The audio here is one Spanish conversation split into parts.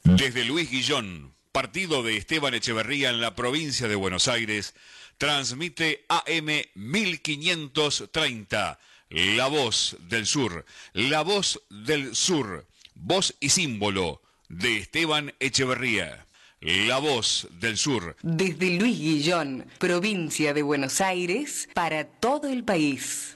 Desde Luis Guillón, partido de Esteban Echeverría en la provincia de Buenos Aires, transmite AM 1530, La Voz del Sur, La Voz del Sur, voz y símbolo de Esteban Echeverría. La Voz del Sur. Desde Luis Guillón, provincia de Buenos Aires, para todo el país.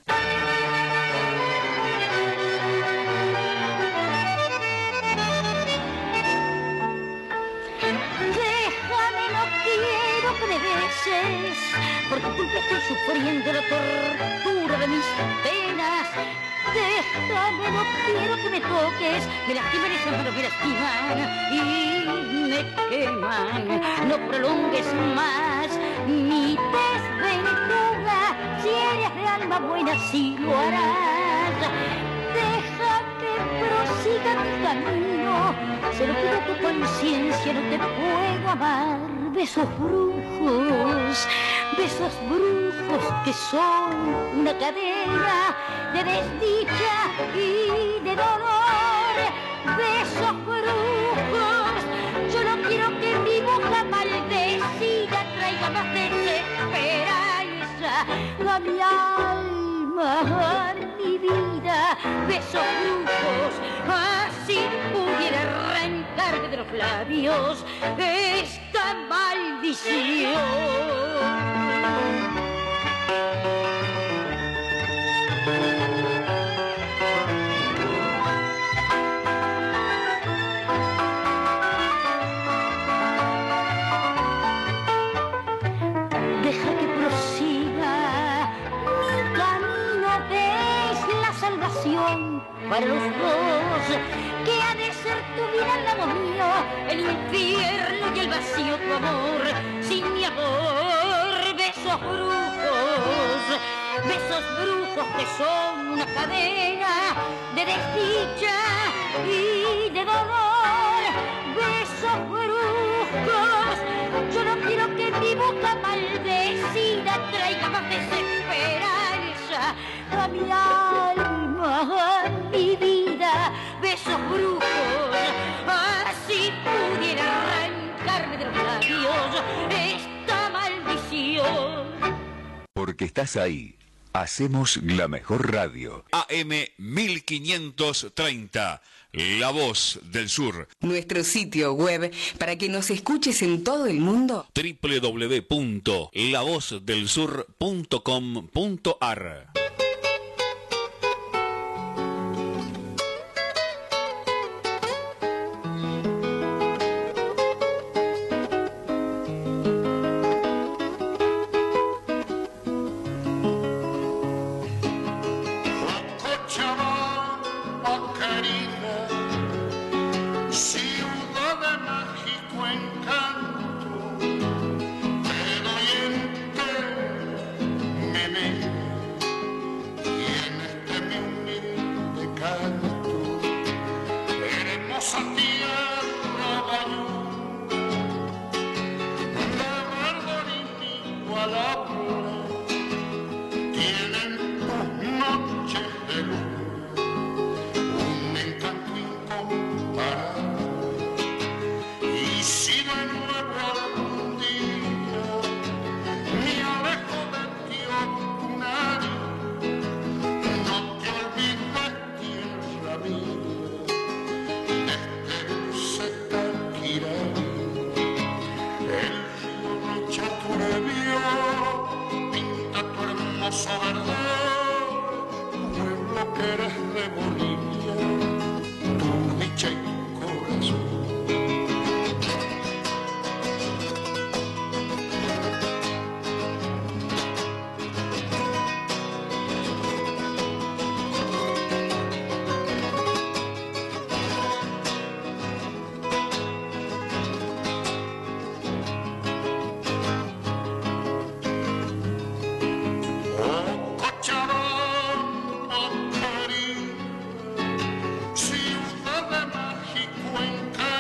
Déjame, no quiero que me beses, por tu culpa estoy sufriendo la tortura de mis penas. Déjame, no quiero que me toques, me lastiman esas manos, me lastiman y me queman. No prolongues más mi desventura, si eres de alma buena sí lo harás. Deja que prosiga mi camino, se lo pido a tu conciencia, no te puedo amar. Besos brujos que son una cadena de desdicha y de dolor. Besos brujos, yo no quiero que mi boca maldecida traiga más desesperanza a mi alma, a mi vida. Besos brujos, así pudiera arrancarme de los labios esta maldición. Deja que prosiga mi camino, es la salvación para los dos. Que ha de ser tu vida al lado mío, el infierno y el vacío tu amor. Sin mi amor, besos brujos que son una cadena de desdicha y de dolor. Besos brujos, yo no quiero que mi boca maldecida traiga más desesperanza a mi alma, a mi vida. Besos brujos, así pudiera arrancarme de los labios esta maldición. Porque estás ahí, hacemos la mejor radio. AM 1530, La Voz del Sur. Nuestro sitio web para que nos escuches en todo el mundo. www.lavozdelsur.com.ar. Ciudad de mágico encanto.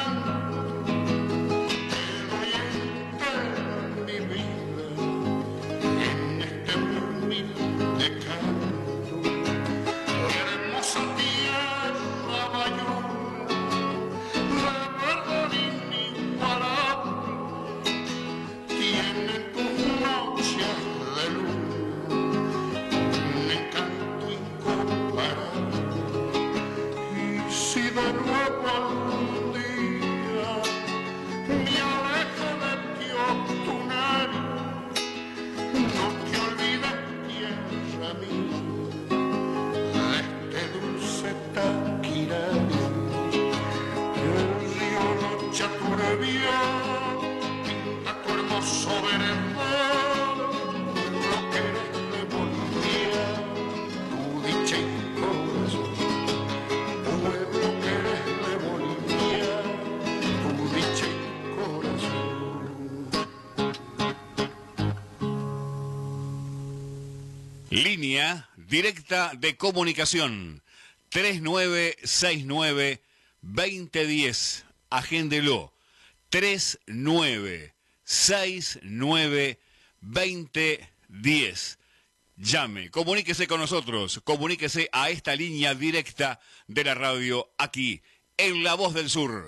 noche turbia a tu hermoso vermel, lo que le volvía tu dicha y corazón, pueblo que le volvía tu dicha y corazón. Línea directa de comunicación 3969-2010. Agéndelo. 3969-2010. Llame, comuníquese con nosotros, comuníquese a esta línea directa de la radio aquí, en La Voz del Sur.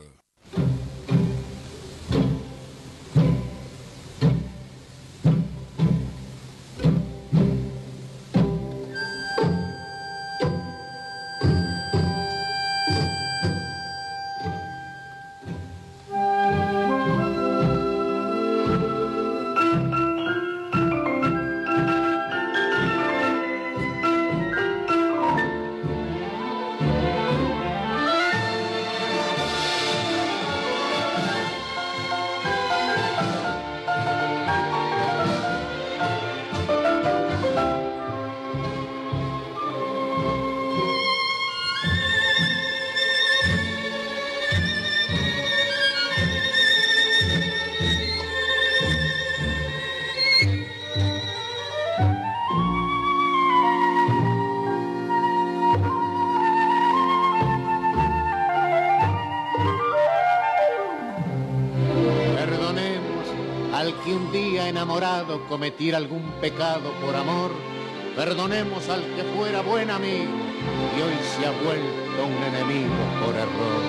Que un día enamorado cometiera algún pecado por amor, perdonemos al que fuera buen amigo y hoy se ha vuelto un enemigo por error.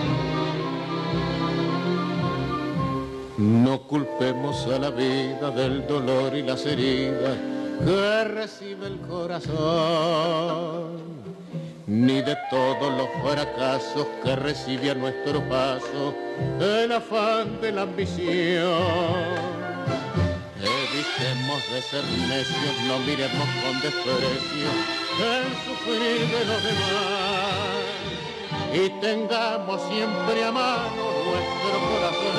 No culpemos a la vida del dolor y las heridas que recibe el corazón, ni de todos los fracasos que recibe a nuestro paso el afán de la ambición. Evitemos de ser necios, no miremos con desprecio el sufrir de los demás y tengamos siempre a mano nuestro corazón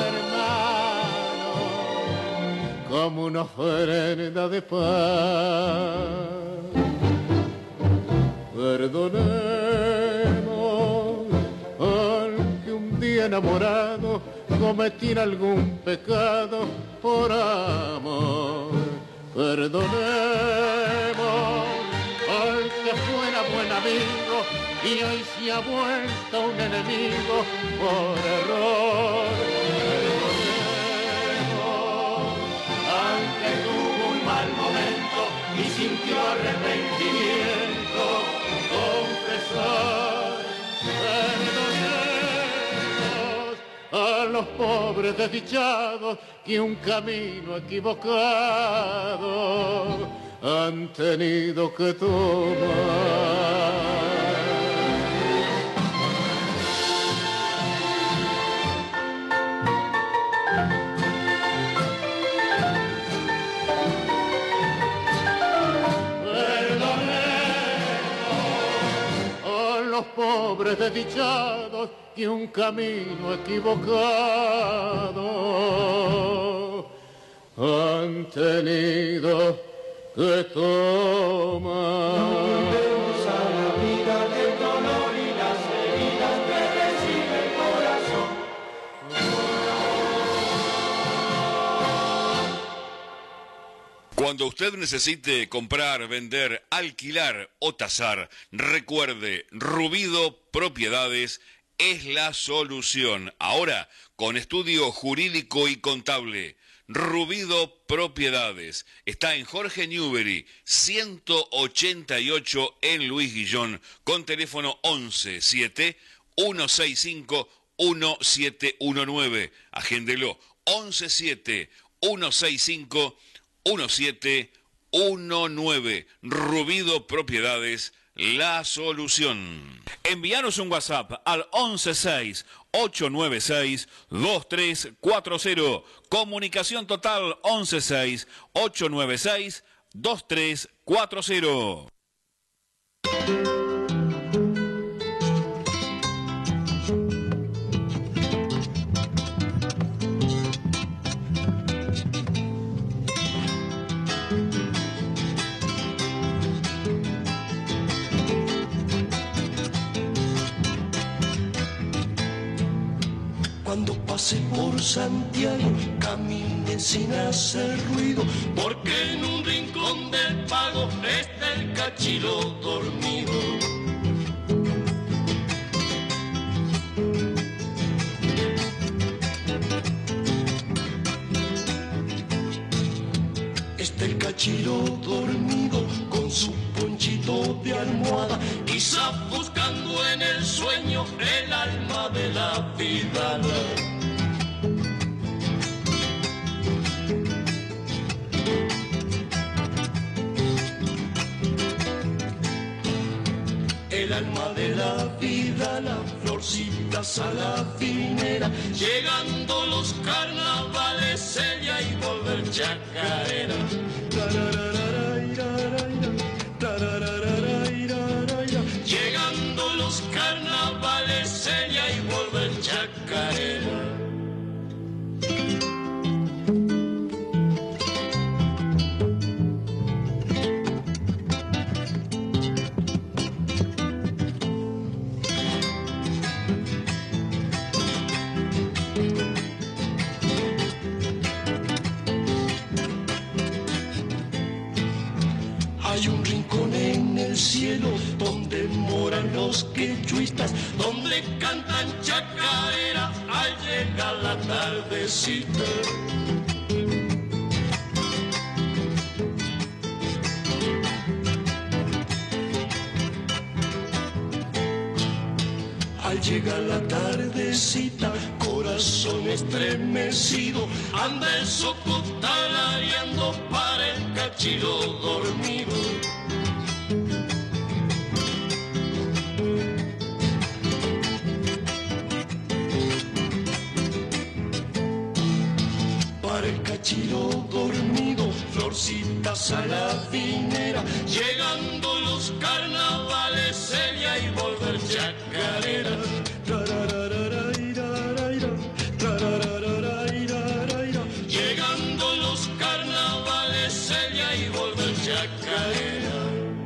hermano como una ofrenda de paz. Perdonemos al que un día enamorado cometiera algún pecado por amor. Perdonemos al que fuera buen amigo y hoy se ha vuelto un enemigo por error. Perdonemos al que tuvo un mal momento y sintió arrepentimiento, confesar. A los pobres desdichados que un camino equivocado han tenido que tomar. Pobres desdichados que un camino equivocado han tenido que tomar. Volvemos a la vida del dolor y las heridas que recibe el corazón. Cuando usted necesite comprar, vender, alquilar o tasar, recuerde, Rubido Propiedades es la solución. Ahora, con estudio jurídico y contable. Rubido Propiedades está en Jorge Newbery, 188 en Luis Guillón, con teléfono 11-7-165-1719. Agéndelo, 11-7-165-1719. Rubido Propiedades, la solución. Envíanos un WhatsApp al 116-896-2340. Comunicación total 116-896-2340. pase por Santiago, camine sin hacer ruido, porque en un rincón del pago está el cachilo dormido. Está el cachilo dormido con su ponchito de almohada, quizá buscando en el sueño el alma de la vida. El alma de la vida, la florcita salafinera, llegando los carnavales, ella y volver chacarera. Llegando los carnavales, ella y volver chacarera. Hay un rincón en el cielo donde moran los quechuistas, donde cantan chacarera al llegar la tardecita. Al llegar la tardecita, corazón estremecido, anda el soco talareando para el cachilo dormido. Para el cachilo dormido, florcita salafinera, llegando los carnavales, ella y volver chacarera. Llegando los carnavales, ella y volver chacarera.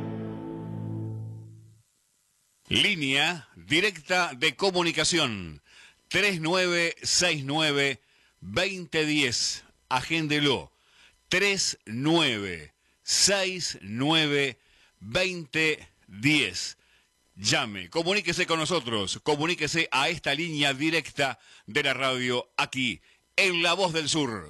Línea directa de comunicación 3969-2010. Agéndelo. 3969-2010. Llame, comuníquese con nosotros, comuníquese a esta línea directa de la radio aquí, en La Voz del Sur.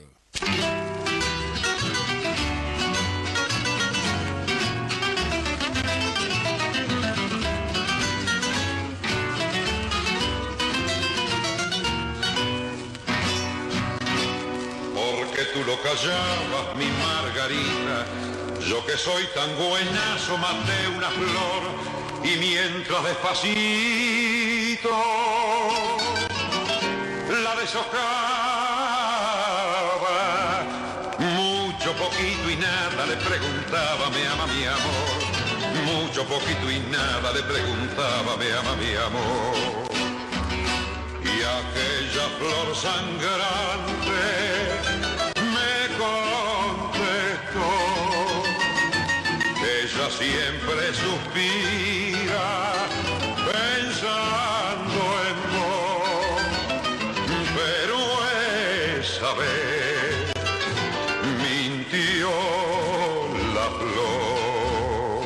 Porque tú lo callabas, mi Margarita, yo que soy tan buenazo maté una flor. Y mientras despacito la deshojaba, mucho poquito y nada le preguntaba, me ama mi amor. Mucho poquito y nada le preguntaba, me ama mi amor. Y aquella flor sangrante me contestó, ella siempre suspira pensando en vos, pero esa vez mintió la flor.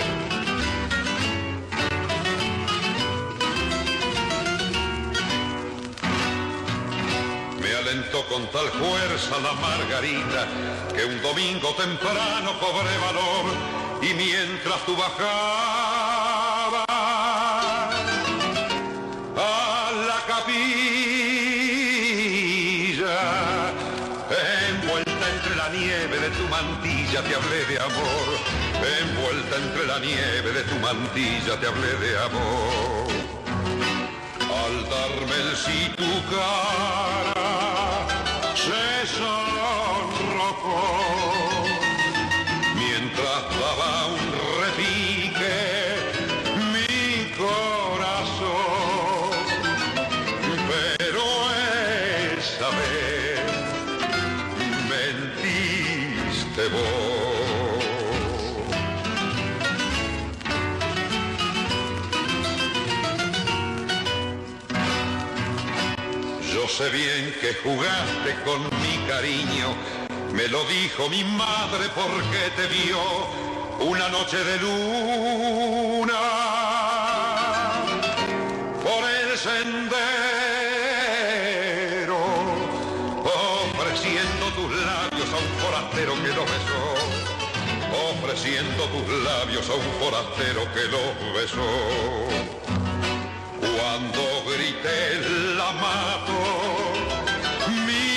Me alentó con tal fuerza la Margarita que un domingo temprano cobré valor. Y mientras tú bajabas a la capilla, envuelta entre la nieve de tu mantilla te hablé de amor. Envuelta entre la nieve de tu mantilla te hablé de amor. Al darme el sí tu cara se sonrojó, mientras daba un repique mi corazón, pero esa vez mentiste vos. Yo sé bien que jugaste con mi cariño, me lo dijo mi madre porque te vio una noche de luna por el sendero, ofreciendo tus labios a un forastero que lo besó, ofreciendo tus labios a un forastero que lo besó. Cuando grité la mato, mi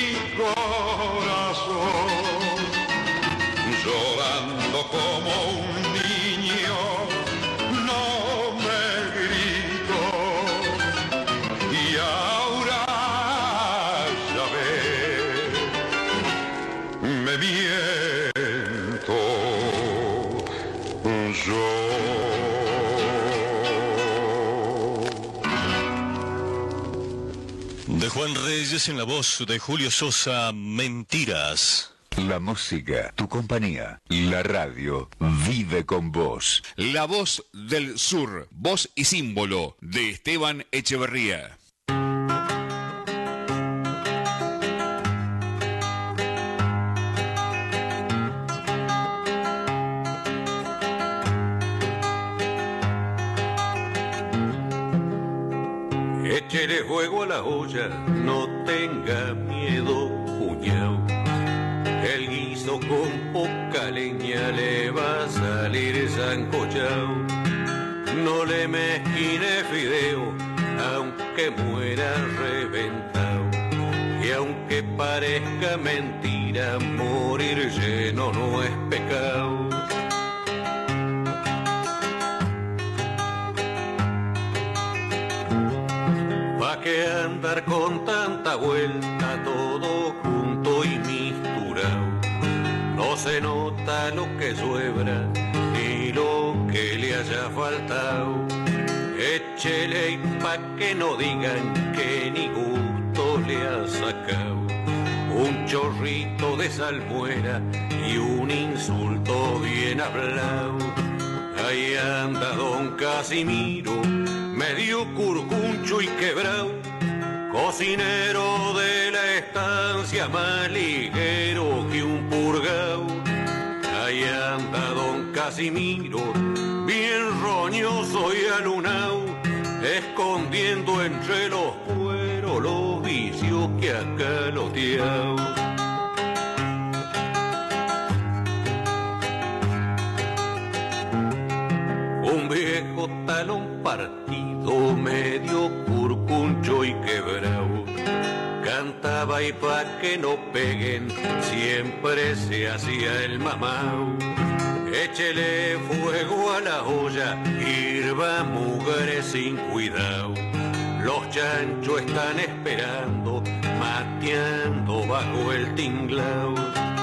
corazón, llorando como un niño, no me gritó. Y ahora ya ves, me miento yo. De Juan Reyes en la voz de Julio Sosa, Mentiras. La música, tu compañía, la radio, vive con vos. La voz del sur, voz y símbolo de Esteban Echeverría. Échele fuego a la olla, no tenga miedo, cuñao. El guiso con poca leña le va a salir sancochao. No le mezquine fideo, aunque muera reventao. Y aunque parezca mentira, morir lleno no es pecado. ¿Pa' qué andar con tanta vuelta, todo junto y misturado? No se nota lo que sobra ni lo que le haya faltado. Échele y pa' que no digan que ni gusto le ha sacado. Un chorrito de salmuera y un insulto bien hablado. Ahí anda don Casimiro, medio curcuncho y quebrao, cocinero de la estancia, más ligero que un purgao. Ahí anda don Casimiro, bien roñoso y alunao, escondiendo entre los cueros los vicios que ha caloteao. Un viejo talón partido, medio curcuncho y quebrao, cantaba y pa' que no peguen, siempre se hacía el mamao. Échele fuego a la olla, hirva mugre sin cuidado. Los chanchos están esperando, mateando bajo el tinglao.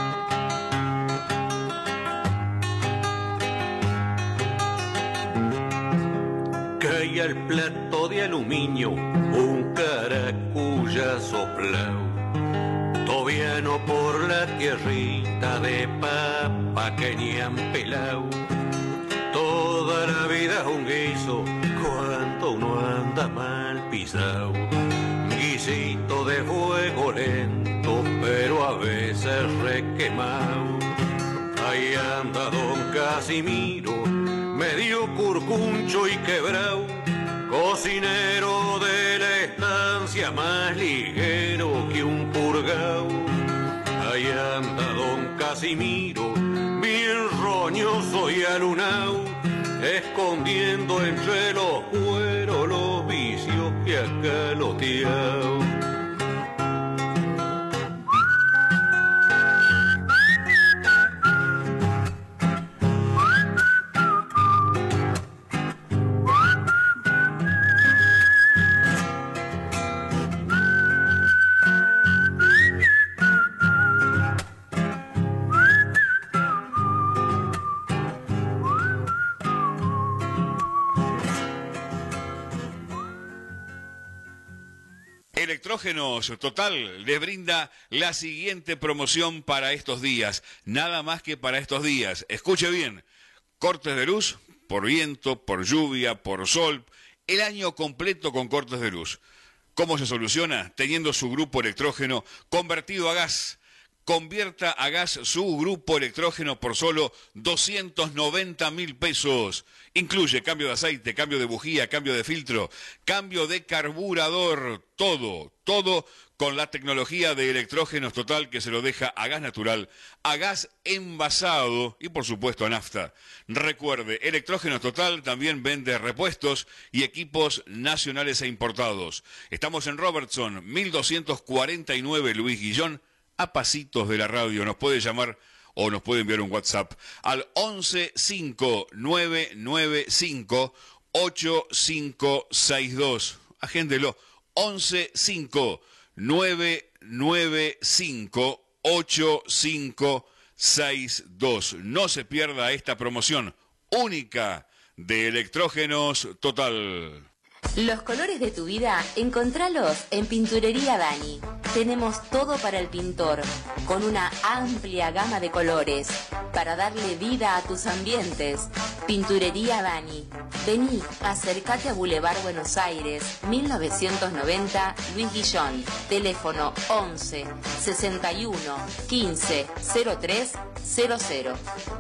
Cae al plato de aluminio un caracuya soplao, tobiano por la tierrita de papa que ni han pelao. Toda la vida es un guiso cuando uno anda mal pisao. Guisito de fuego lento, pero a veces requemao. Ahí anda don Casimiro, medio curcuncho y quebrao, cocinero de la estancia, más ligero que un purgao. Ahí anda don Casimiro, bien roñoso y alunao, escondiendo entre los cueros los vicios que ha caloteao. Electrógenos Total les brinda la siguiente promoción para estos días, nada más que para estos días. Escuche bien, cortes de luz por viento, por lluvia, por sol, el año completo con cortes de luz. ¿Cómo se soluciona? Teniendo su grupo electrógeno convertido a gas. Convierta a gas su grupo electrógeno por solo 290.000 pesos. Incluye cambio de aceite, cambio de bujía, cambio de filtro, cambio de carburador, todo con la tecnología de Electrógenos Total que se lo deja a gas natural, a gas envasado y por supuesto a nafta. Recuerde, Electrógenos Total también vende repuestos y equipos nacionales e importados. Estamos en Robertson, 1249 Luis Guillón, a pasitos de la radio. Nos puede llamar o nos puede enviar un WhatsApp al 1159958562. Agéndelo, 1159958562. No se pierda esta promoción única de Electrógenos Total. Los colores de tu vida, encontralos en Pinturería Dani. Tenemos todo para el pintor, con una amplia gama de colores, para darle vida a tus ambientes. Pinturería Dani. Vení, acércate a Boulevard Buenos Aires, 1990, Luis Guillón. Teléfono 11 61 15 03 00.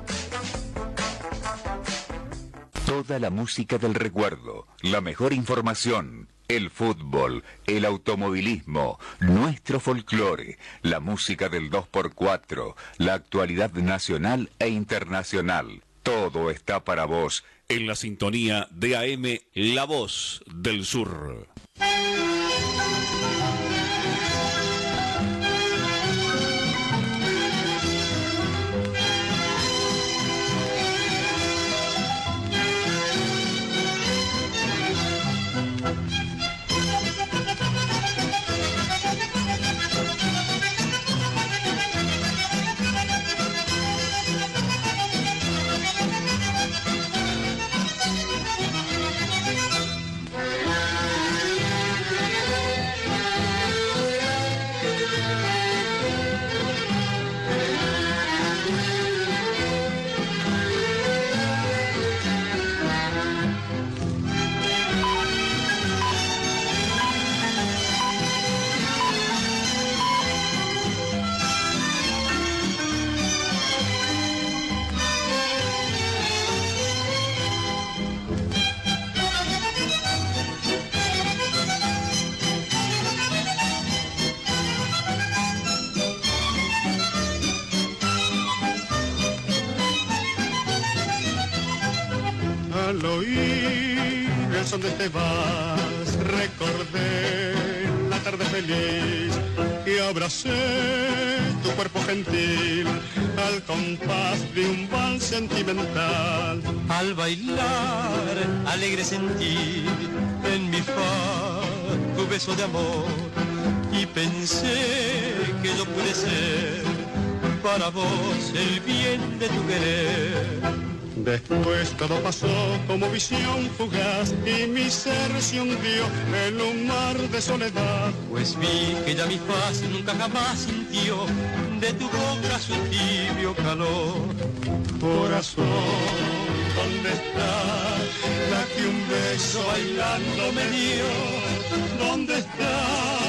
Toda la música del recuerdo, la mejor información, el fútbol, el automovilismo, nuestro folclore, la música del 2x4, la actualidad nacional e internacional. Todo está para vos en la sintonía de AM La Voz del Sur. Al oír el son de te vas, recordé la tarde feliz y abracé tu cuerpo gentil al compás de un vals sentimental. Al bailar, alegre sentí en mi faz tu beso de amor y pensé que yo pude ser para vos el bien de tu querer. Después todo pasó como visión fugaz y mi ser se hundió en un mar de soledad. Pues vi que ya mi faz nunca jamás sintió de tu boca su tibio calor. Corazón, ¿dónde está la que un beso bailando me dio? ¿Dónde está,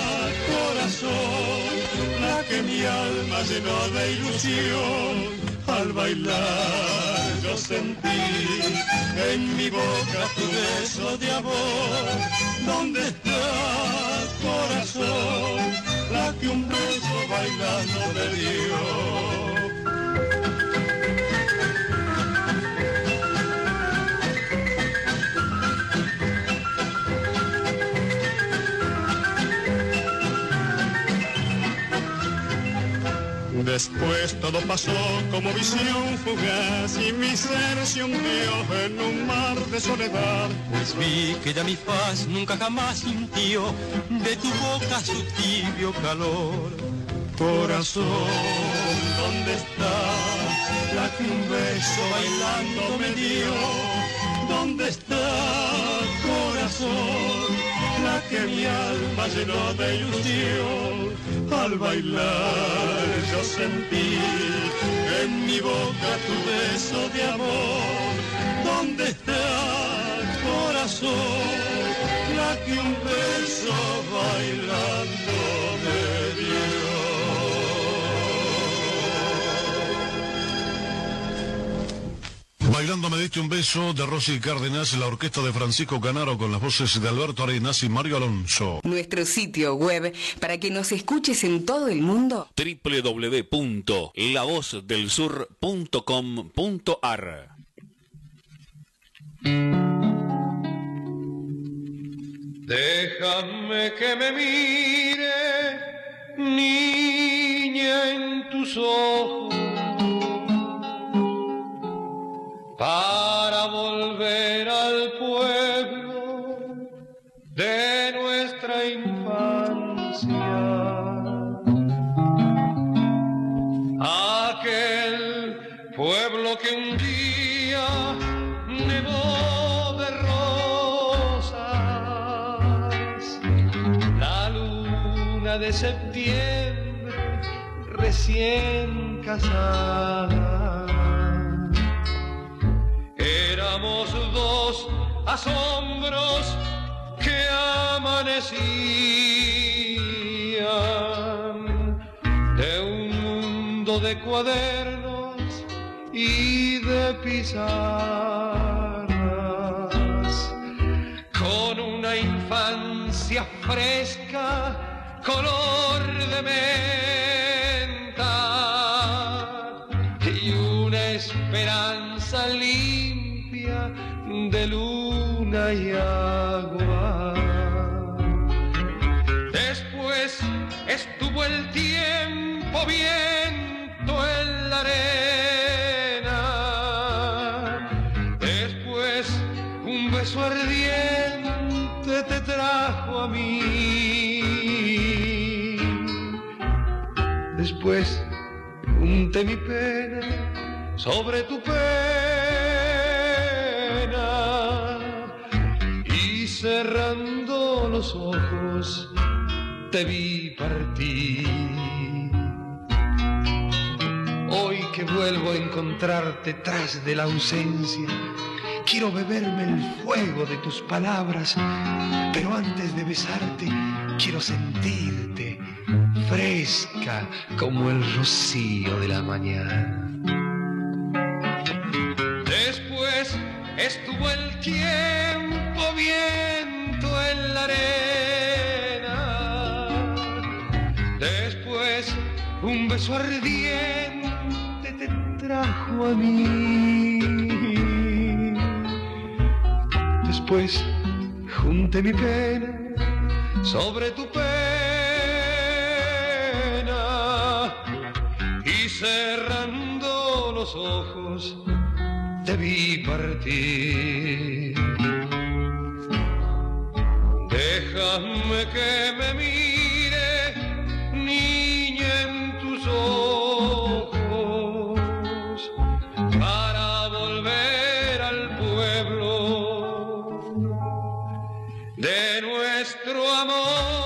corazón, la que mi alma llenó de ilusión? Al bailar yo sentí en mi boca tu beso de amor. ¿Dónde está, corazón, la que un beso bailando me dio? Después todo pasó como visión fugaz y mi ser se hundió en un mar de soledad. Pues vi que ya mi faz nunca jamás sintió de tu boca su tibio calor. Corazón, ¿dónde está la que un beso bailando me dio? ¿Dónde está, corazón, la que mi alma llenó de ilusión? Al bailar yo sentí en mi boca tu beso de amor. ¿Dónde está, corazón, la que un beso bailando de Dios. Bailando me diste un beso de Rosy Cárdenas, la orquesta de Francisco Canaro con las voces de Alberto Arenas y Mario Alonso. Nuestro sitio web para que nos escuches en todo el mundo. www.lavozdelsur.com.ar. Déjame que me mire, niña, en tus ojos, para volver al pueblo de nuestra infancia. Aquel pueblo que un día nevó de rosas, la luna de septiembre recién casada. Éramos dos asombros que amanecían de un mundo de cuadernos y de pizarras, con una infancia fresca, color de menta, y una esperanza limpia de luna y agua. Después estuvo el tiempo viento en la arena, después un beso ardiente te trajo a mí, después unté mi pena sobre tu pena y cerrando los ojos te vi partir. Hoy que vuelvo a encontrarte tras de la ausencia, quiero beberme el fuego de tus palabras, pero antes de besarte quiero sentirte fresca como el rocío de la mañana. Después estuvo el tiempo viento en la arena, después un beso ardiente te trajo a mí, después junté mi pena sobre tu pena y cerrando los ojos te vi partir. Déjame que me mire, niña, en tus ojos, para volver al pueblo de nuestro amor.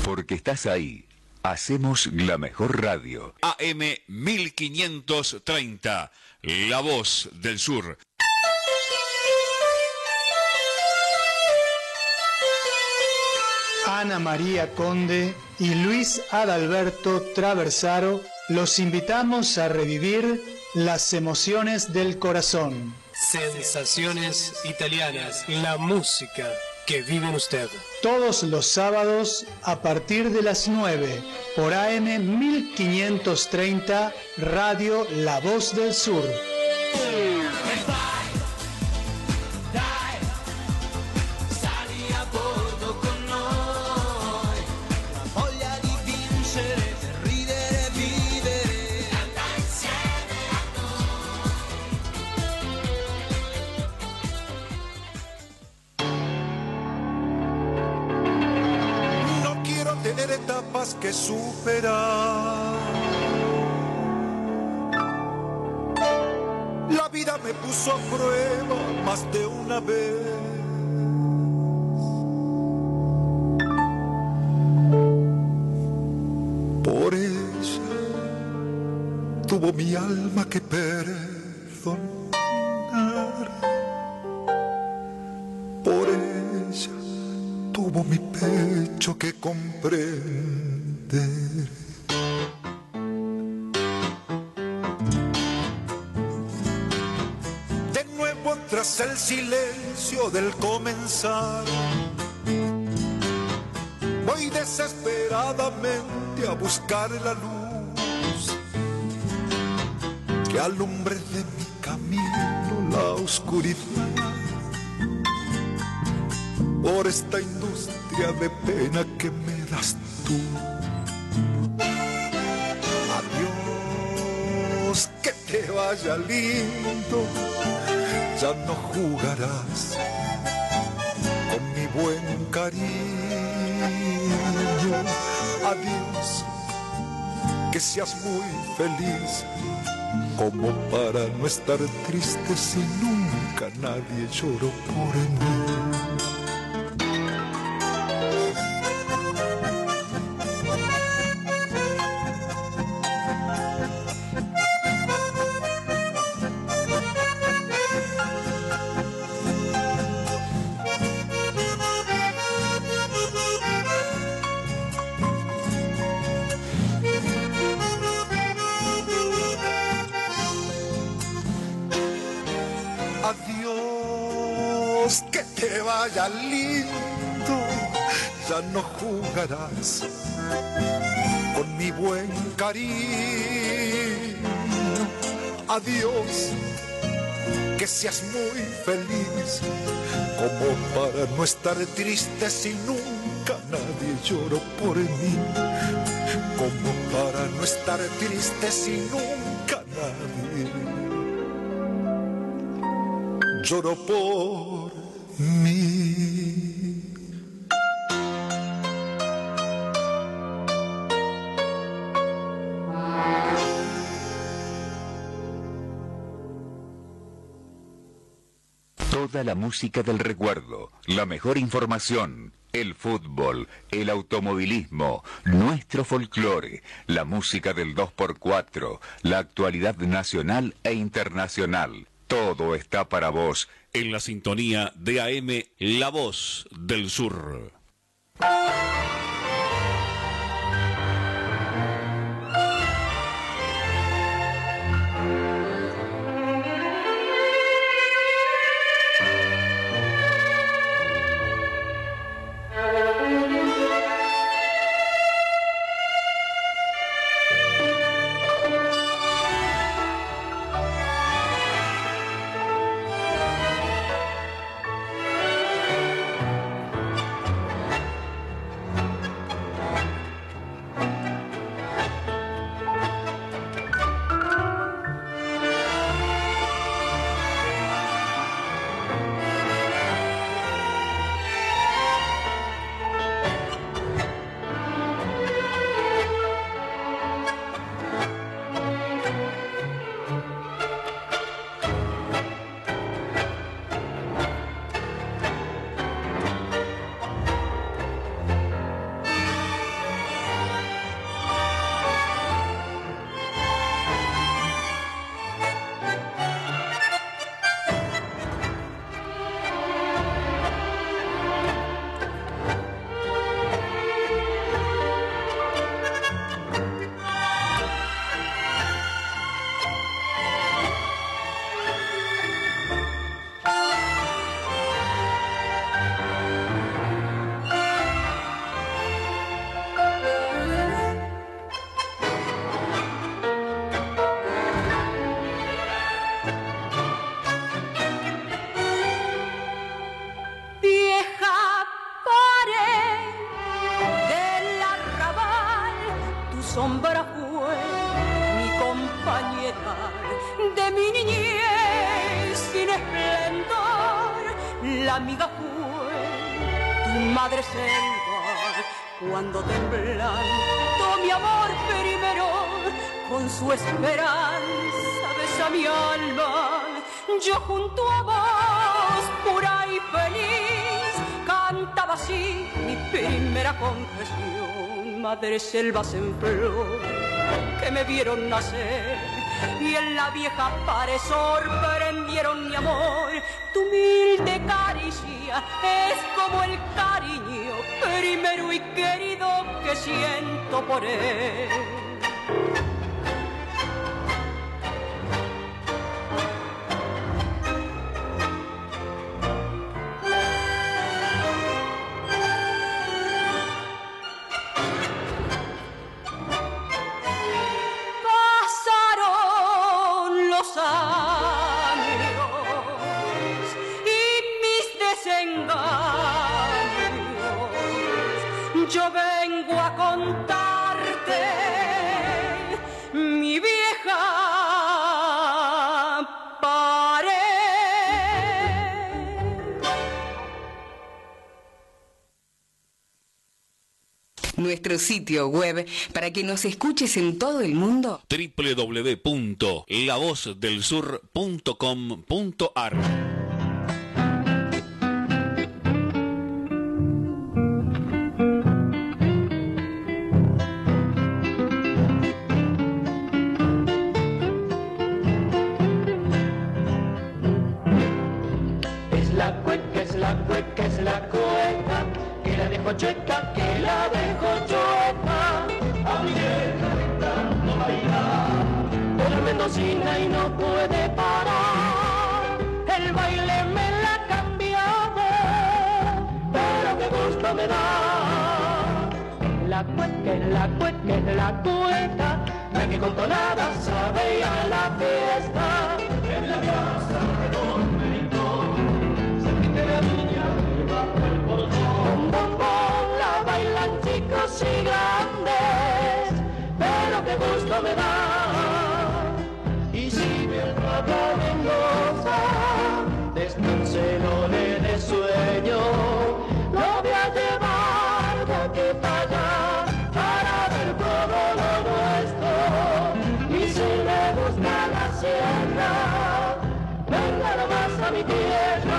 Porque estás ahí. Hacemos la mejor radio. AM 1530, La Voz del Sur. Ana María Conde y Luis Adalberto Traversaro los invitamos a revivir las emociones del corazón. Sensaciones italianas, la música que vive en usted. Todos los sábados a partir de las 9 por AM 1530, Radio La Voz del Sur. Etapas que superar. La vida me puso a prueba más de una vez. Por ella tuvo mi alma que perdonar. Por ella tuvo mi pecho que comprender. De nuevo tras el silencio del comenzar, voy desesperadamente a buscar la luz que alumbre de mi camino la oscuridad. Por esta industria de pena que me das tú. Adiós, que te vaya lindo, ya no jugarás con mi buen cariño. Adiós, que seas muy feliz, como para no estar triste si nunca nadie lloró por mí. Adiós, que te vaya lindo, ya no jugarás con mi buen cariño. Adiós, que seas muy feliz, como para no estar triste si nunca nadie lloró por mí. Como para no estar triste si nunca nadie lloró por mí. Toda la música del recuerdo, la mejor información, el fútbol, el automovilismo, nuestro folclore, la música del 2x4, la actualidad nacional e internacional. Todo está para vos en la sintonía de AM La Voz del Sur. sombra fue mi compañera de mi niñez sin esplendor. La amiga fue tu madre selva cuando temblando mi amor primero con su esperanza besa mi alma. Yo junto a vos, pura y feliz, cantaba así mi primera confesión. Madre selvas en flor que me vieron nacer y en la vieja pared sorprendieron mi amor. Tu humilde caricia es como el cariño primero y querido que siento por él. Yo vengo a contarte mi vieja pared. Nuestro sitio web para que nos escuches en todo el mundo. www.lavozdelsur.com.ar. Es la cueca, que la dejo chueca, que la dejo chueca. A mi vieja gritando bailar, una mendocina y no puede parar. El baile me la ha cambiado, pero qué gusto me da. La cueca es la cueca, es la cueca, la que con tonada sabe ir a la fiesta. En la casa redonda de la niña bajo el portón. Bom, bom, la bailan chicos y grandes, pero qué gusto me da. Y si me atrapa Mendoza, descanse, no le dé sueño, lo voy a llevar de aquí para allá para ver todo lo nuestro. Y si le gusta la sierra, venga nomás a mi tierra.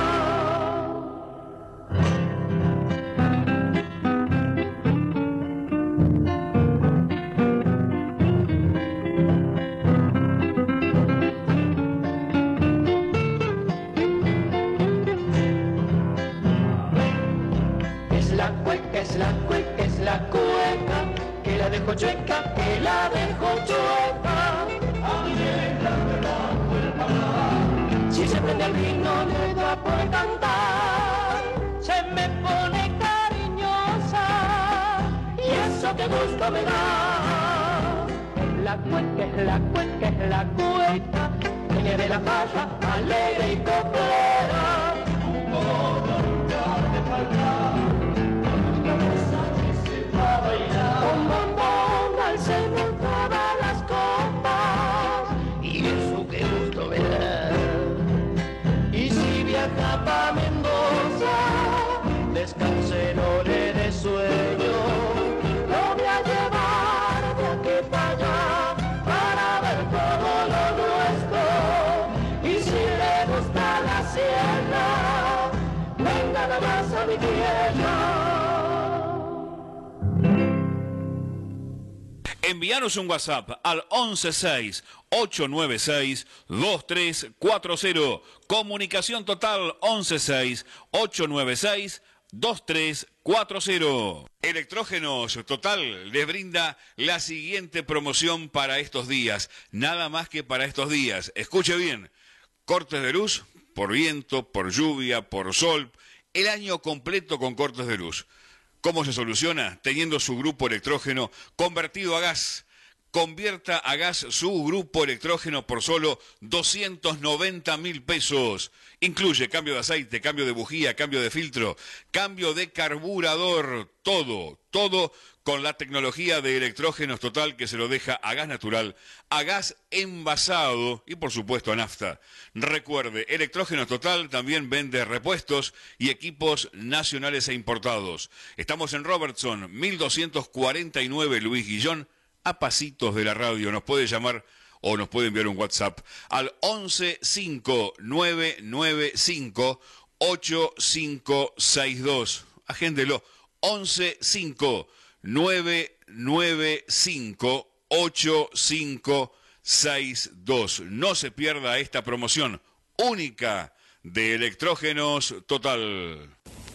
Es la cueca, que la dejo chueca, que la dejo chueca. A mi vieja me bajo el paladar, si se prende el vino le da por cantar. Se me pone cariñosa y eso que gusto me da. La cueca es la cueca, es la cueca, que viene de la falla, alegre y coplera. Un poco lugar de faltar. Con bombón alcemos todas las copas y eso que gusto me da. Y si viaja pa' Mendoza, descanse, no le dé sueño, lo voy a llevar de aquí para allá para ver todo lo nuestro. Y si le gusta la sierra, venga nada más a mi tierra. Envíanos un WhatsApp al 116-896-2340. Comunicación total 116-896-2340. Electrógenos Total les brinda la siguiente promoción para estos días. Nada más que para estos días. Escuche bien. Cortes de luz por viento, por lluvia, por sol. El año completo con cortes de luz. ¿Cómo se soluciona? Teniendo su grupo electrógeno convertido a gas. Convierta a gas su grupo electrógeno por solo 290.000 pesos. Incluye cambio de aceite, cambio de bujía, cambio de filtro, cambio de carburador, todo con la tecnología de Electrógenos Total, que se lo deja a gas natural, a gas envasado y por supuesto a nafta. Recuerde, Electrógenos Total también vende repuestos y equipos nacionales e importados. Estamos en Robertson, 1249 Luis Guillón, a pasitos de la radio. Nos puede llamar o nos puede enviar un WhatsApp al 1159958562. Agéndelo, 1159958562. No se pierda esta promoción única de Electrógenos Total.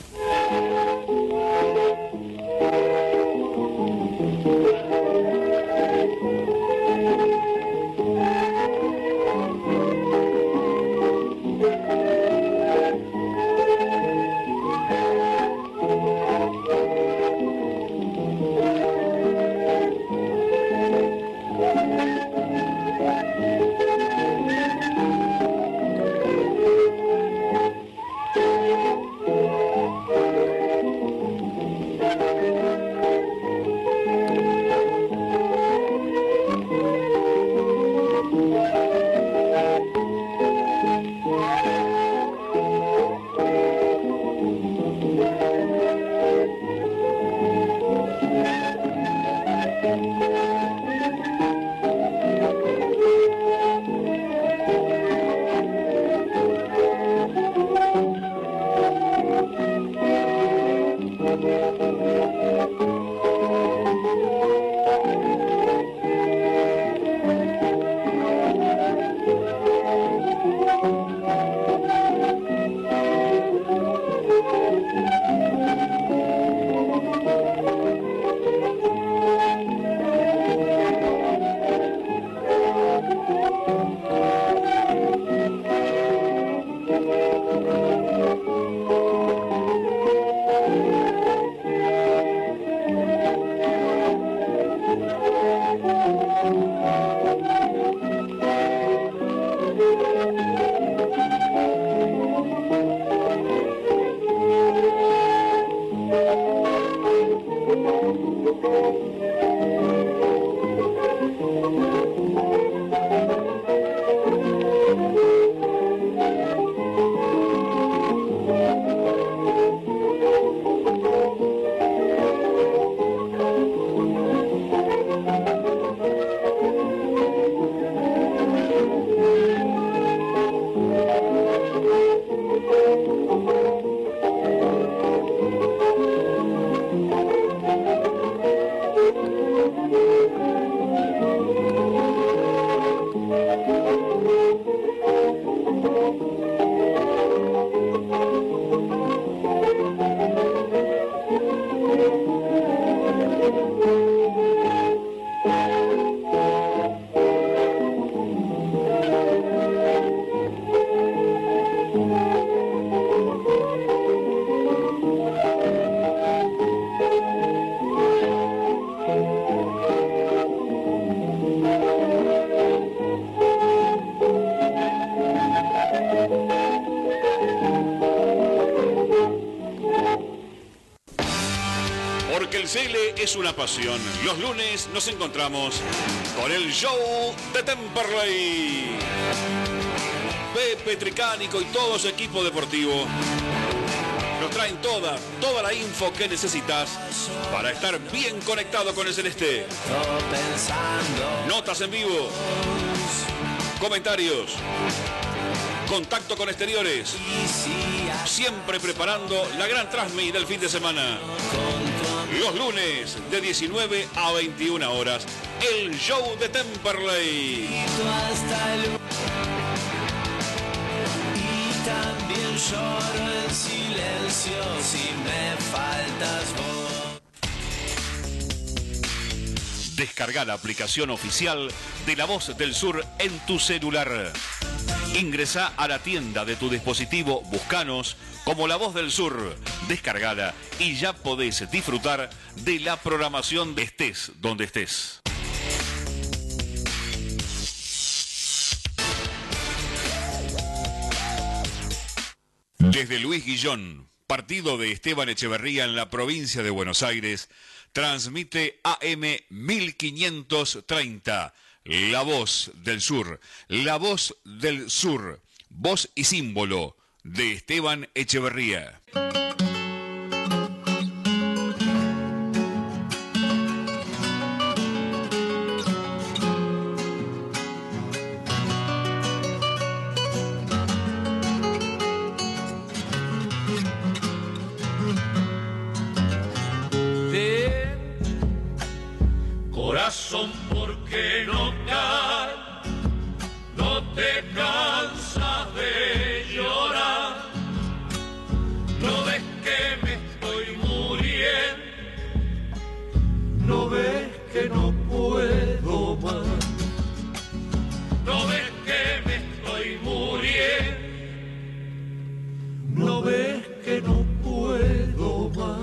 Es una pasión. Los lunes nos encontramos con el show de Temperley. Pepe Tricánico y todo su equipo deportivo nos traen toda la info que necesitas para estar bien conectado con el celeste. Notas en vivo, comentarios, contacto con exteriores, siempre preparando la gran transmisión del fin de semana. Los lunes de 19 a 21 horas, el show de Temperley. Y también lloro en silencio si me faltas vos. Descarga la aplicación oficial de La Voz del Sur en tu celular. Ingresa a la tienda de tu dispositivo, buscanos como La Voz del Sur, descargala y ya podés disfrutar de la programación de estés donde estés. Desde Luis Guillón, partido de Esteban Echeverría en la provincia de Buenos Aires, transmite AM 1530, La Voz del Sur. La Voz del Sur, voz y símbolo de Esteban Echeverría. Corazón, ¿por qué no cae? No te cansas de llorar. No ves que me estoy muriendo. No ves que no puedo más. No ves que me estoy muriendo. No ves que no puedo más.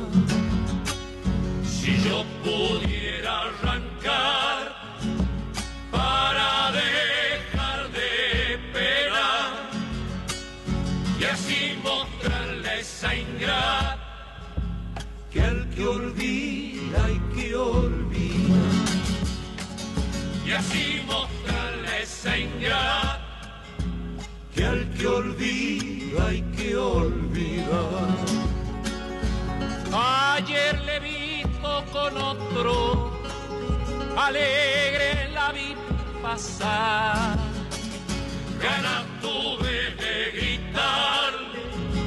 Si yo pudiera arrancar para dejar de penar y así mostrarle a esa ingrata que al que olvida hay que olvidar, y así mostrarle a esa ingrata que al que olvida hay que olvidar. Ayer le vi con otro, alegre la vi pasar. Ganas tuve de gritarle,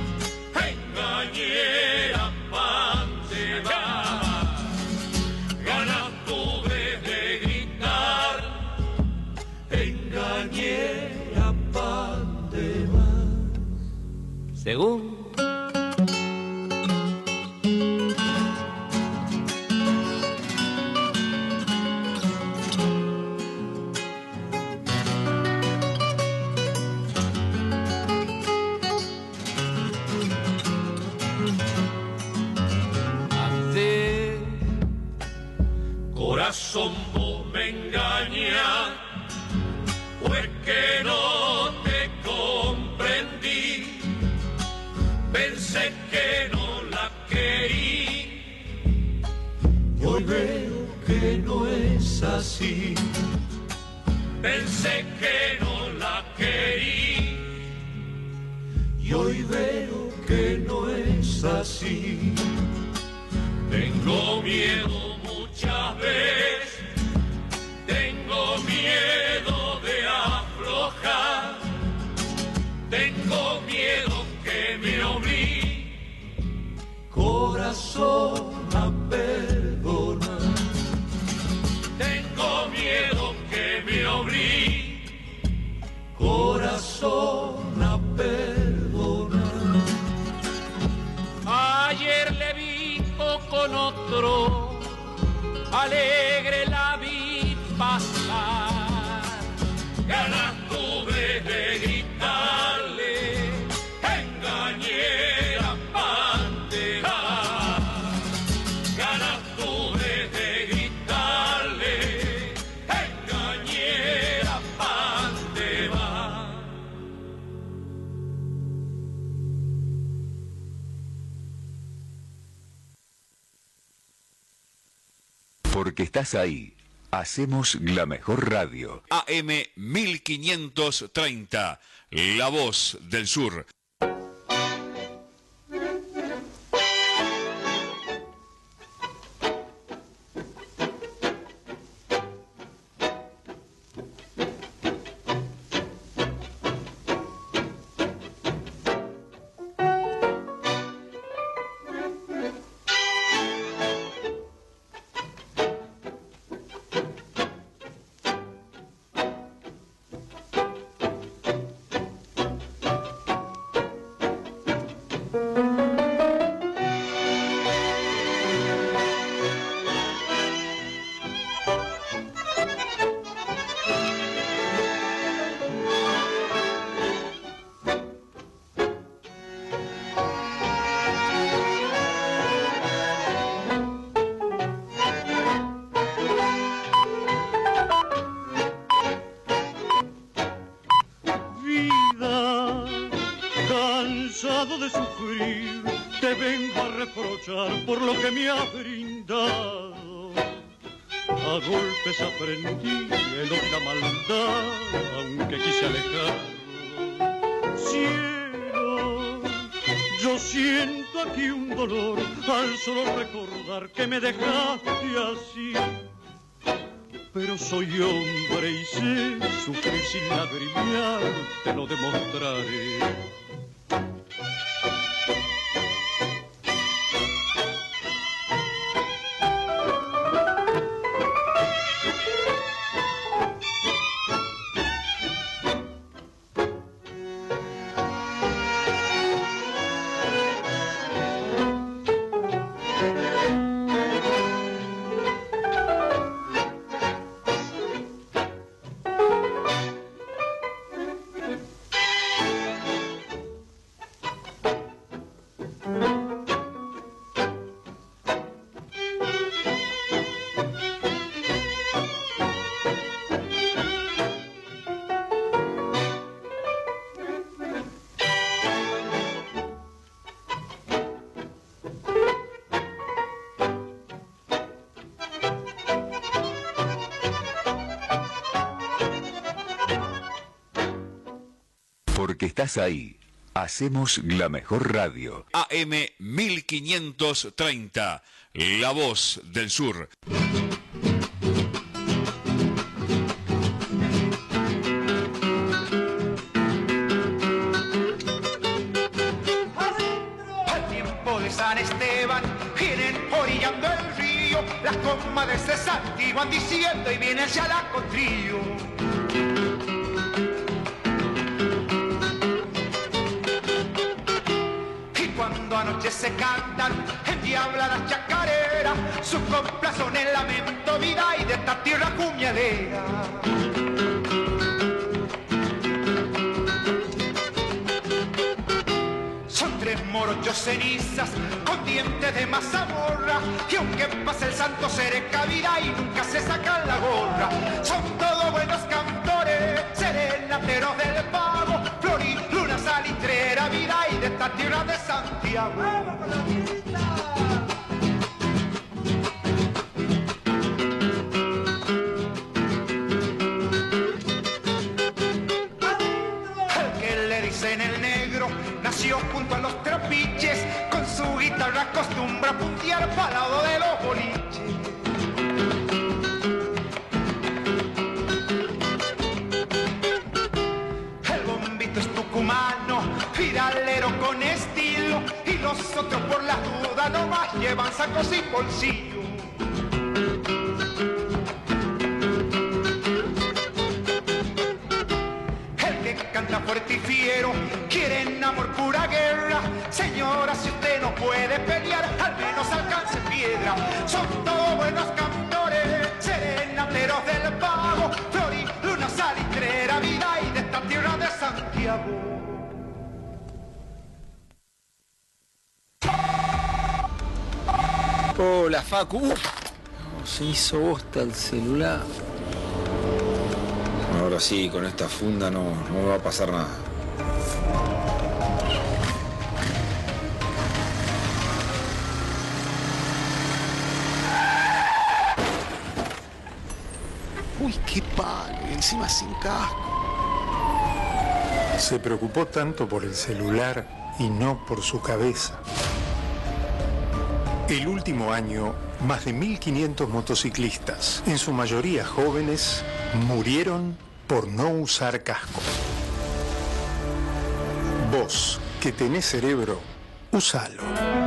engañera, ¿dónde vas? Ganas tuve de gritar, engañera, ¿dónde vas? Según corazón, vos me engañas, pues que no te comprendí, pensé que no la querí, y hoy veo que no es así, pensé que no la querí, y hoy veo que no es así, tengo miedo muchas veces, tengo miedo de aflojar, tengo miedo que me obligue, corazón, a perdonar, tengo miedo que me obligue, corazón, a perdonar. Ayer le vi con otro, alegre la vi pasar. Ganas tuve de gritarle, engañera, ¿dónde vas? Ganas tuve de gritarle, engañera, ¿dónde vas? Porque estás ahí, hacemos la mejor radio. AM 1530, La Voz del Sur. reprochar por lo que me ha brindado. A golpes aprendí el odio y la maldad, aunque quise alejarlo. Cielo, yo siento aquí un dolor al solo recordar que me dejaste así. Pero soy hombre y sé sufrir sin lagrimear, te lo demostraré. Porque estás ahí, hacemos la mejor radio. AM 1530, La Voz del Sur. Al tiempo de San Esteban vienen orillando el río, las comadres se santiguan diciendo y viene el Chalacotrío. Cuando anoche se cantan en diabla las chacareras, sus coplas son el lamento, vida y de esta tierra cuñadera. Son tres morochos cenizas con dientes de mazamorra, y aunque pase el santo sereca vida y nunca se sacan la gorra. Son todos buenos cantores, serenateros del pago, flor y luna salitrera, vida y de esta tierra de Santiago. Al que le dicen el negro nació junto a los trapiches, con su guitarra acostumbra puntear para lado de los boliches. Viralero con estilo, y los otros por la duda nomás llevan sacos y bolsillo. El que canta fuerte y fiero quiere en amor pura guerra. Señora, si usted no puede pelear, al menos alcance piedra. Son todos buenos cantores, serenateros del pago, flor y luna salitrera, vida y de esta tierra de Santiago. Hola, Facu. Se hizo bosta el celular. Ahora sí, con esta funda no me va a pasar nada. Uy, qué palo, encima sin casco. Se preocupó tanto por el celular y no por su cabeza. El último año, más de 1.500 motociclistas, en su mayoría jóvenes, murieron por no usar casco. Vos, que tenés cerebro, úsalo.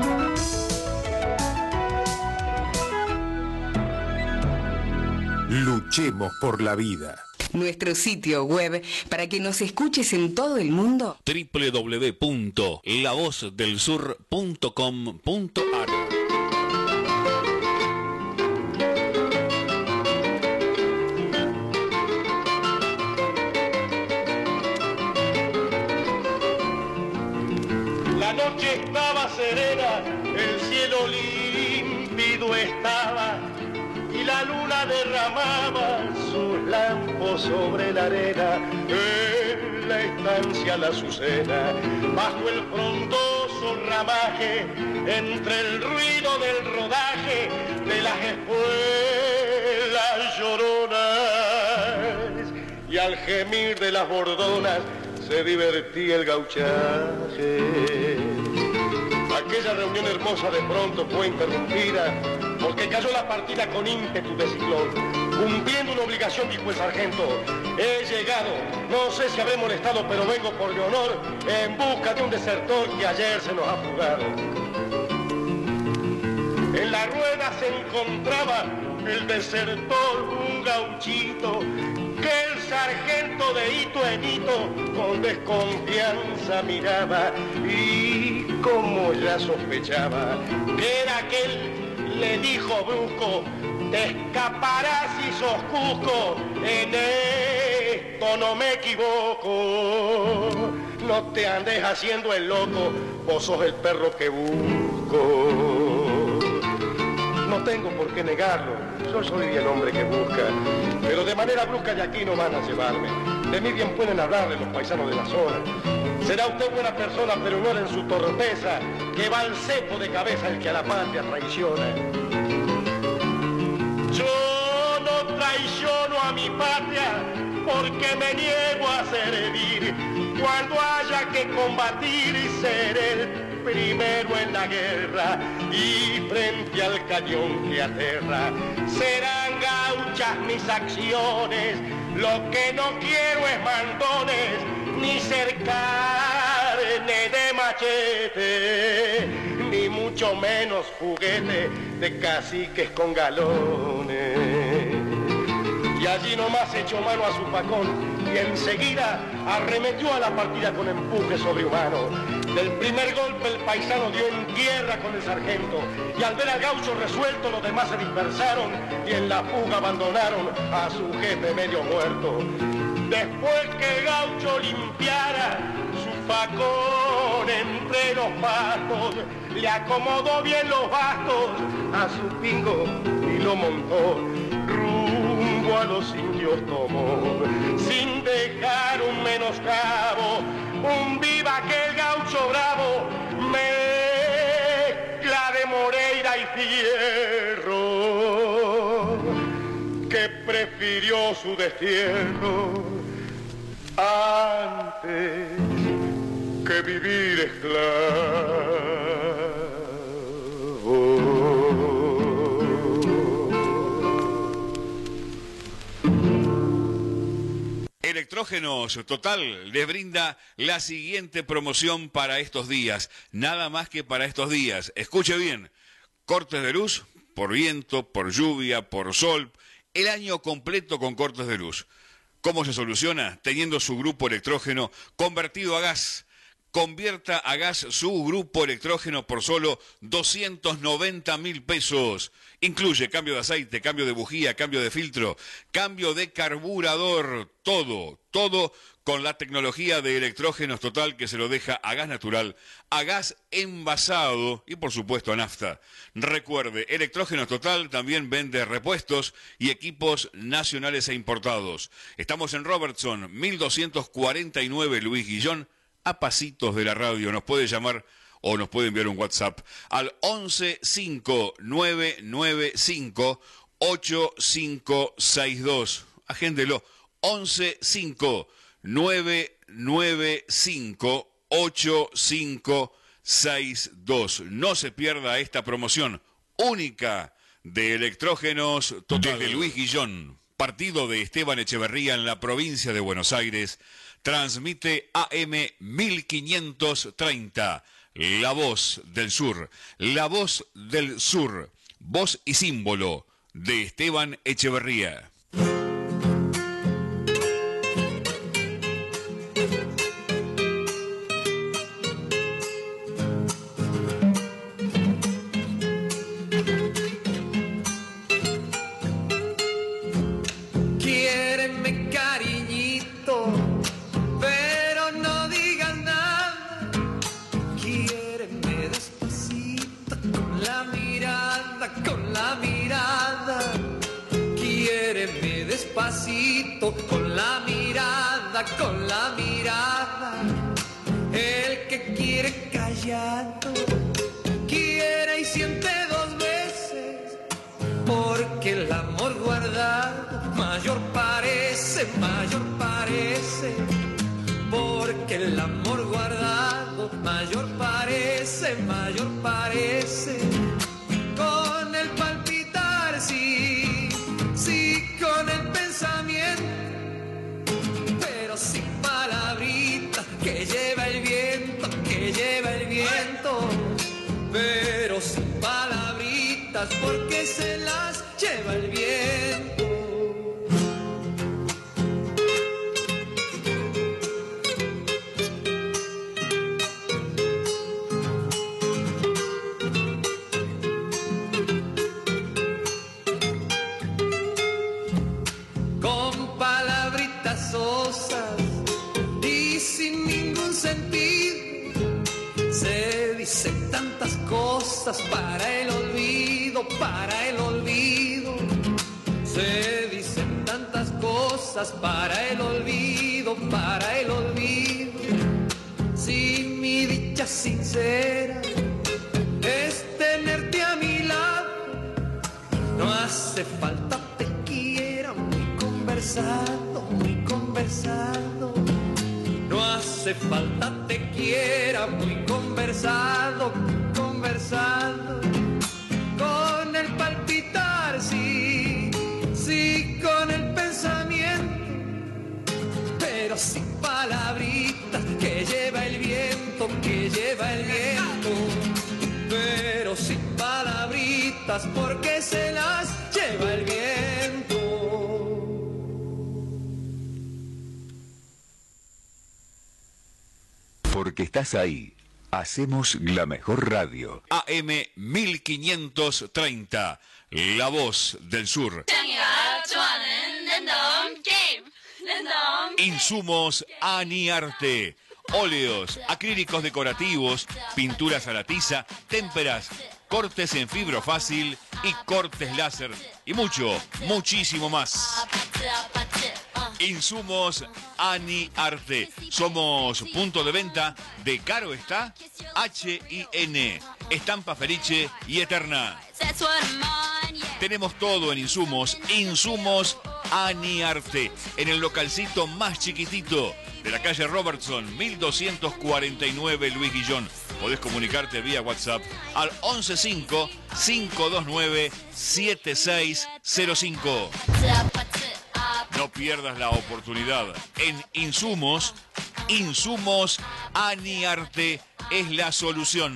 Luchemos por la vida. Nuestro sitio web para que nos escuches en todo el mundo. www.lavozdelsur.com.ar. La noche estaba serena, el cielo límpido estaba y la luna derramaba sus lampos sobre la arena. En la estancia la azucena, bajo el frondoso hermoso ramaje, entre el ruido del rodaje de las espuelas lloronas, y al gemir de las bordonas se divertía el gauchaje. Aquella reunión hermosa de pronto fue interrumpida porque cayó la partida con ímpetu de ciclón. Cumpliendo una obligación, dijo el sargento, he llegado, no sé si habré molestado, pero vengo por mi honor en busca de un desertor que ayer se nos ha fugado. En la rueda se encontraba el desertor, un gauchito, que el sargento de hito en hito con desconfianza miraba, y como ya sospechaba que era aquel, le dijo brusco, te escaparás si sos cusco, en esto no me equivoco, no te andes haciendo el loco, vos sos el perro que busco. No tengo por qué negarlo, yo soy el hombre que busca, pero de manera brusca de aquí no van a llevarme. De mí bien pueden hablarle los paisanos de la zona. Será usted buena persona, pero no en su torpeza, que va al cepo de cabeza el que a la patria traiciona. Yo no traiciono a mi patria porque me niego a servir. Cuando haya que combatir, seré el primero en la guerra, y frente al cañón que aterra serán gauchas mis acciones. Lo que no quiero es mandones ni ser carne de machete, ni mucho menos juguete de caciques con galones. Y allí nomás echó mano a su facón y enseguida arremetió a la partida con empuje sobrehumano. Del primer golpe el paisano dio en tierra con el sargento, y al ver al gaucho resuelto los demás se dispersaron y en la fuga abandonaron a su jefe medio muerto. Después que el gaucho limpiara su facón entre los pastos, le acomodó bien los bastos a su pingo y lo montó, rumbo a los indios tomó, sin dejar un menoscabo, un viva que el gaucho bravo, mezcla de Moreira y Fierro, que prefirió su destierro antes que vivir esclavo. Electrógenos Total les brinda la siguiente promoción para estos días, nada más que para estos días. Escuche bien, cortes de luz por viento, por lluvia, por sol, el año completo con cortes de luz. ¿Cómo se soluciona? Teniendo su grupo electrógeno convertido a gas. Convierta a gas su grupo electrógeno por solo 290.000 pesos. Incluye cambio de aceite, cambio de bujía, cambio de filtro, cambio de carburador, todo con la tecnología de Electrógenos Total, que se lo deja a gas natural, a gas envasado y por supuesto a nafta. Recuerde, Electrógenos Total también vende repuestos y equipos nacionales e importados. Estamos en Robertson, 1249 Luis Guillón, a pasitos de la radio. Nos puede llamar o nos puede enviar un WhatsApp al 1159958562. Agéndelo, 1159958562. No se pierda esta promoción única de Electrógenos Total. Desde Luis Guillón, partido de Esteban Echeverría en la provincia de Buenos Aires, transmite AM 1530, La Voz del Sur, La Voz del Sur, voz y símbolo de Esteban Echeverría. Quiéreme, cariñito, pero no digas nada. Quiéreme despacito, con la mirada. Quiéreme despacito, con la mirada. El que quiere callar callado. Quiere y siente dos veces, porque el amor guardado mayor parece, porque el amor guardado mayor parece, con el palpitar, sí, con el pensamiento, pero sin palabritas que lleva el viento, pero sin palabritas porque se las lleva el viento. Con palabritas sosas y sin ningún sentido se dicen tantas cosas para el olvido, se dicen tantas cosas para el olvido, si mi dicha sincera es tenerte a mi lado, no hace falta te quiera, muy conversado, no hace falta te quiera, muy conversado, con el palpitar, sí, con el pensamiento, pero sin palabritas que lleva el viento, pero sin palabritas porque se las lleva el viento. Porque estás ahí, hacemos la mejor radio. AM 1530, La Voz del Sur. Insumos Aniarte. Óleos, acrílicos decorativos, pinturas a la tiza, témperas, cortes en fibro fácil y cortes láser. Y muchísimo más. Insumos Aniarte. Somos punto de venta de Caro Está, H-I-N, Estampa Feriche y Eterna. Tenemos todo en insumos Aniarte, en el localcito más chiquitito de la calle Robertson, 1249 Luis Guillón. Podés comunicarte vía WhatsApp al 115-529-7605. No pierdas la oportunidad. En insumos Aniarte es la solución.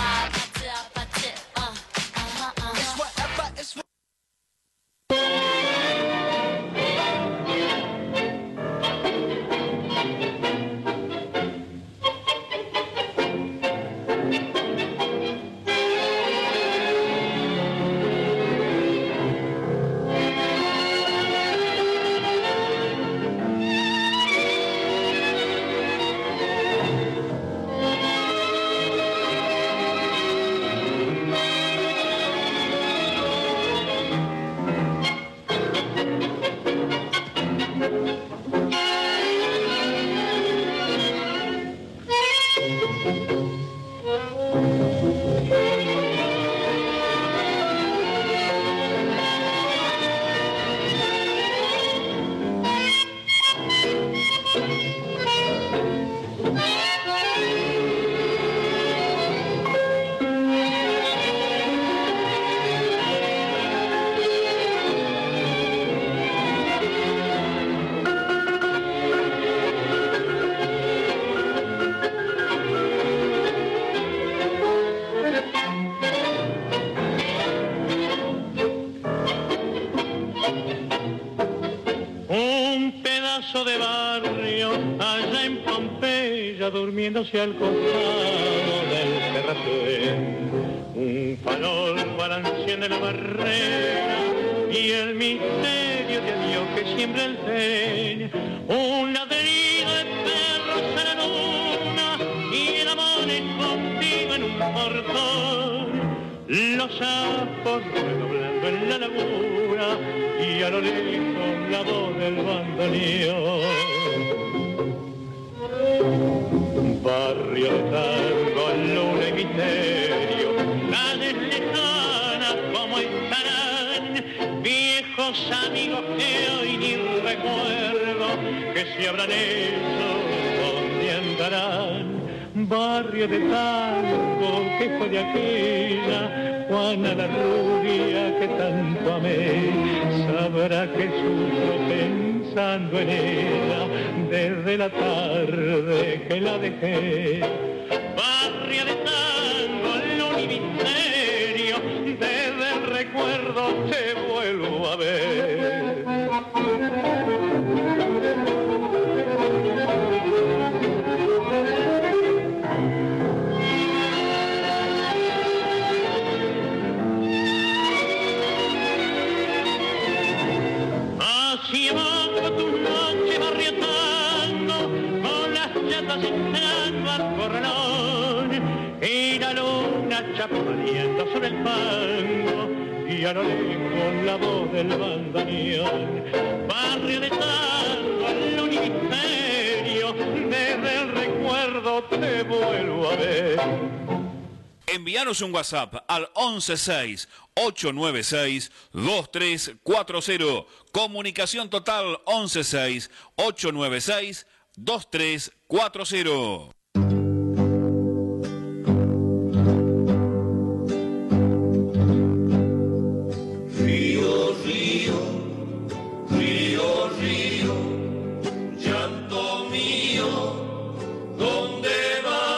Durmiéndose al costado del terraplén, un farol balanceando en la barrera y el misterio de Dios que siembra el fen, un ladrido de perros a la luna y el amor escondido en un portón, los sapos redoblando en la laguna y a lo lejos la voz del bandoneón. Barrio de tango, los amigos que hoy ni recuerdo, que se habrán hecho, donde andarán. Barrio de tango que fue de aquella Juana la rubia que tanto amé, sabrá que sufro pensando en ella desde la tarde que la dejé. Barrio de tango, luna y misterio, desde el recuerdo te vuelvo a ver. Hacia abajo tu noche barriotando, con las chatas entrando al corralón, y la luna chaponeando sobre el fango, y a lo lejos la voz del bandoneón. Barrio de tango, luna y misterio, desde el recuerdo te vuelvo a ver. Envíanos un WhatsApp al 116-896-2340. Comunicación total 116-896-2340. Río, río, río, río, llanto mío, ¿dónde vas?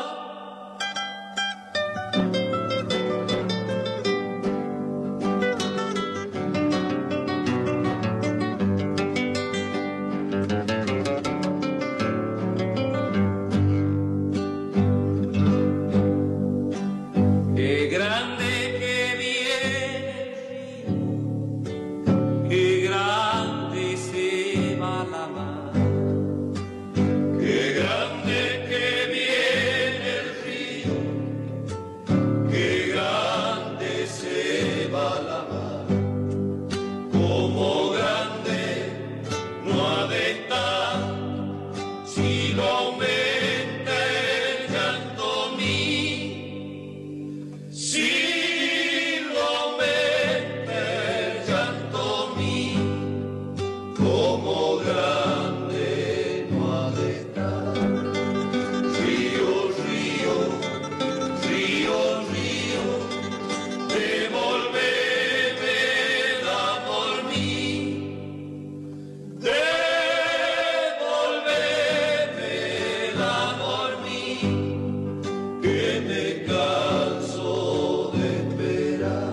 Qué grande que viene el río, qué grande se va la mar. Qué grande que viene el río, qué grande se va la mar. Como grande no ha de estar si lo aumenta el llanto mío. Si lo aumenta el llanto mío, como grande no ha de estar. Río, río, río, río, devolveme el amor mío. Devolveme el amor mío, que me canso de esperar.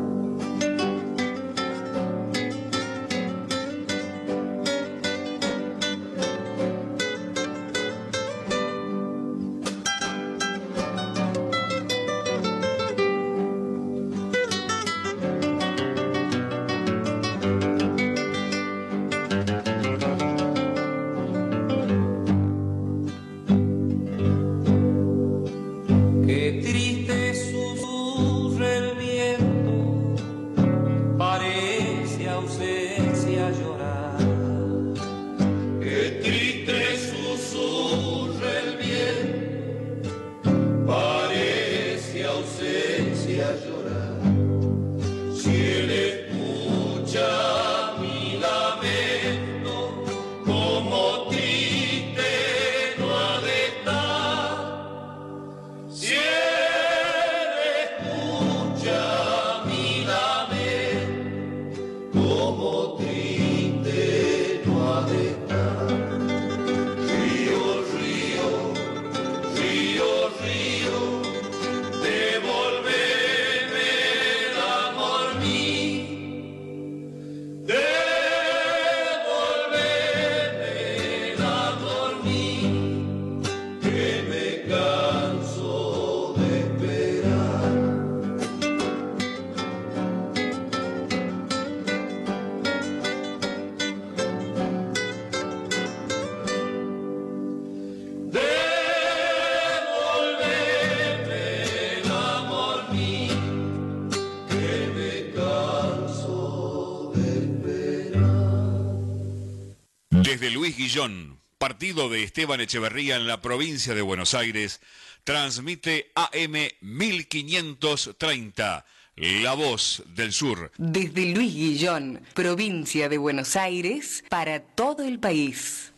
Qué triste susurra el viento, parece ausencia llorar. Qué triste susurra el viento, parece ausencia llorar. Si él escucha mi lamento, como triste no ha de estar. Si él escucha mi lamento, como triste no ha de estar. Río, río, río, río, devolveme el amor mío. Devolveme el amor mío, que me canso de esperar. Devolveme el amor mío, que me canso de esperar. Desde Luis Guillón, partido de Esteban Echeverría en la provincia de Buenos Aires, transmite AM 1530, la voz del sur. Desde Luis Guillón, provincia de Buenos Aires, para todo el país.